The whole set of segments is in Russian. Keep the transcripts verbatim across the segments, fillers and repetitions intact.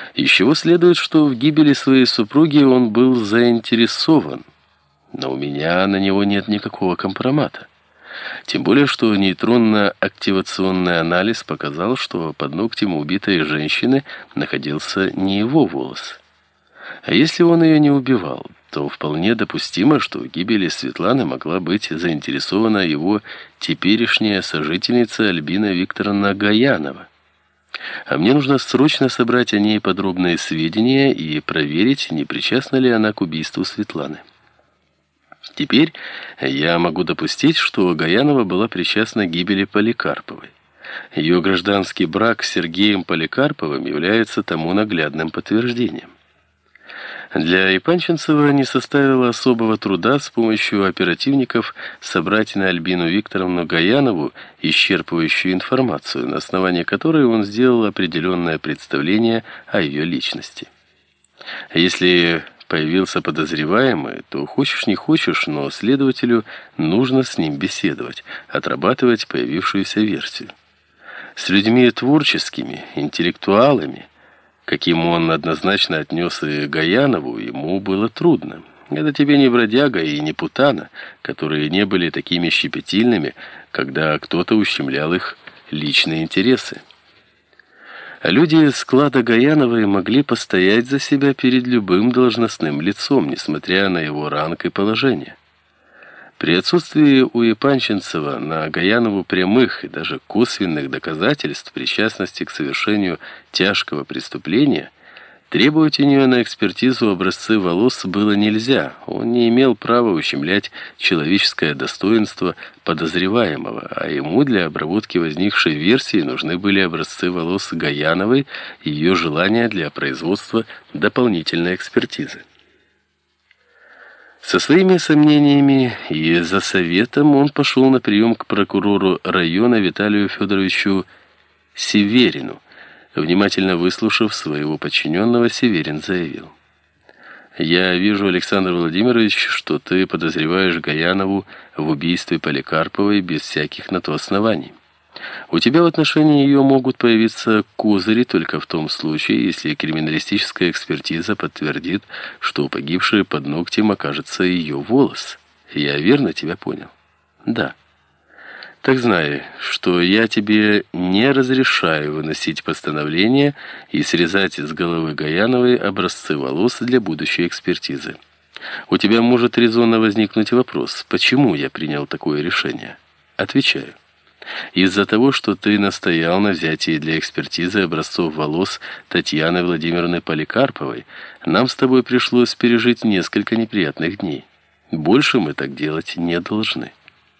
Из чего следует, что в гибели своей супруги он был заинтересован. Но у меня на него нет никакого компромата. Тем более, что нейтронно-активационный анализ показал, что под ногтем убитой женщины находился не его волос. А если он ее не убивал, то вполне допустимо, что в гибели Светланы могла быть заинтересована его теперешняя сожительница Альбина Викторовна Гаянова. А мне нужно срочно собрать о ней подробные сведения и проверить, не причастна ли она к убийству Светланы. Теперь я могу допустить, что Гаянова была причастна к гибели Поликарповой. Ее гражданский брак с Сергеем Поликарповым является тому наглядным подтверждением. Для Ипанченцева не составило особого труда с помощью оперативников собрать на Альбину Викторовну Гаянову исчерпывающую информацию, на основании которой он сделал определенное представление о ее личности. Если появился подозреваемый, то хочешь не хочешь, но следователю нужно с ним беседовать, отрабатывать появившуюся версию. С людьми творческими, интеллектуалами, каким он однозначно отнес и Гаянову, ему было трудно. Это тебе не бродяга и не путана, которые не были такими щепетильными, когда кто-то ущемлял их личные интересы. Люди склада Гаяновой могли постоять за себя перед любым должностным лицом, несмотря на его ранг и положение. При отсутствии у Ипанченцева на Гаянову прямых и даже косвенных доказательств причастности к совершению тяжкого преступления, требовать у нее на экспертизу образцы волос было нельзя. Он не имел права ущемлять человеческое достоинство подозреваемого, а ему для обработки возникшей версии нужны были образцы волос Гаяновой и ее желания для производства дополнительной экспертизы. Со своими сомнениями и за советом он пошел на прием к прокурору района Виталию Федоровичу Северину. Внимательно выслушав своего подчиненного, Северин заявил: «Я вижу, Александр Владимирович, что ты подозреваешь Гаянову в убийстве Поликарповой без всяких на то оснований. У тебя в отношении ее могут появиться козыри только в том случае, если криминалистическая экспертиза подтвердит, что погибшей под ногтем окажется ее волос. Я верно тебя понял?» «Да». «Так знай, что я тебе не разрешаю выносить постановление и срезать с головы Гаяновой образцы волос для будущей экспертизы. У тебя может резонно возникнуть вопрос, почему я принял такое решение. Отвечаю. Из-за того, что ты настоял на взятии для экспертизы образцов волос Татьяны Владимировны Поликарповой, нам с тобой пришлось пережить несколько неприятных дней. Больше мы так делать не должны.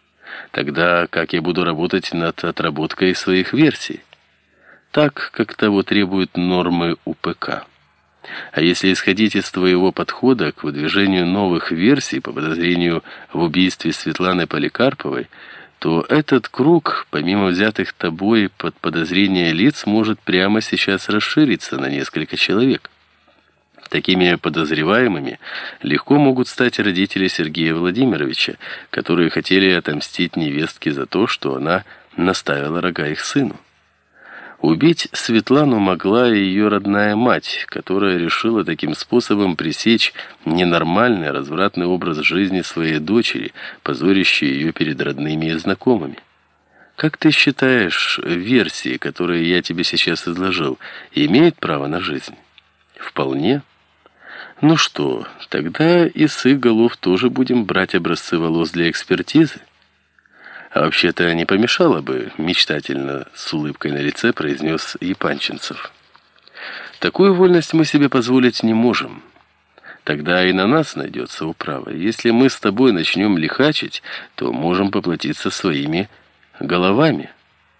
Тогда как я буду работать над отработкой своих версий? Так, как того требуют нормы У П К. А если исходить из твоего подхода к выдвижению новых версий по подозрению в убийстве Светланы Поликарповой, то этот круг, помимо взятых тобой под подозрение лиц, может прямо сейчас расшириться на несколько человек. Такими подозреваемыми легко могут стать родители Сергея Владимировича, которые хотели отомстить невестке за то, что она наставила рога их сыну. Убить Светлану могла и ее родная мать, которая решила таким способом пресечь ненормальный, развратный образ жизни своей дочери, позорящий ее перед родными и знакомыми. Как ты считаешь, версии, которые я тебе сейчас изложил, имеют право на жизнь? Вполне. Ну что, тогда и с их голов тоже будем брать образцы волос для экспертизы? А вообще-то не помешало бы, мечтательно, с улыбкой на лице произнес Ипанченцев. Такую вольность мы себе позволить не можем. Тогда и на нас найдется управа. Если мы с тобой начнем лихачить, то можем поплатиться своими головами.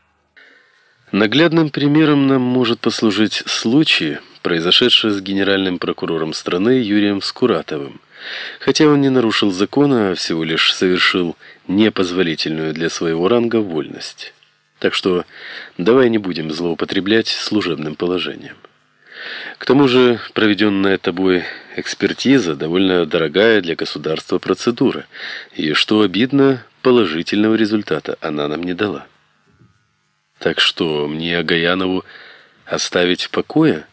Наглядным примером нам может послужить случай, произошедший с генеральным прокурором страны Юрием Скуратовым. Хотя он не нарушил закона, а всего лишь совершил непозволительную для своего ранга вольность. Так что давай не будем злоупотреблять служебным положением. К тому же проведенная тобой экспертиза довольно дорогая для государства процедура, и, что обидно, положительного результата она нам не дала. Так что, мне Гаянову оставить в покое?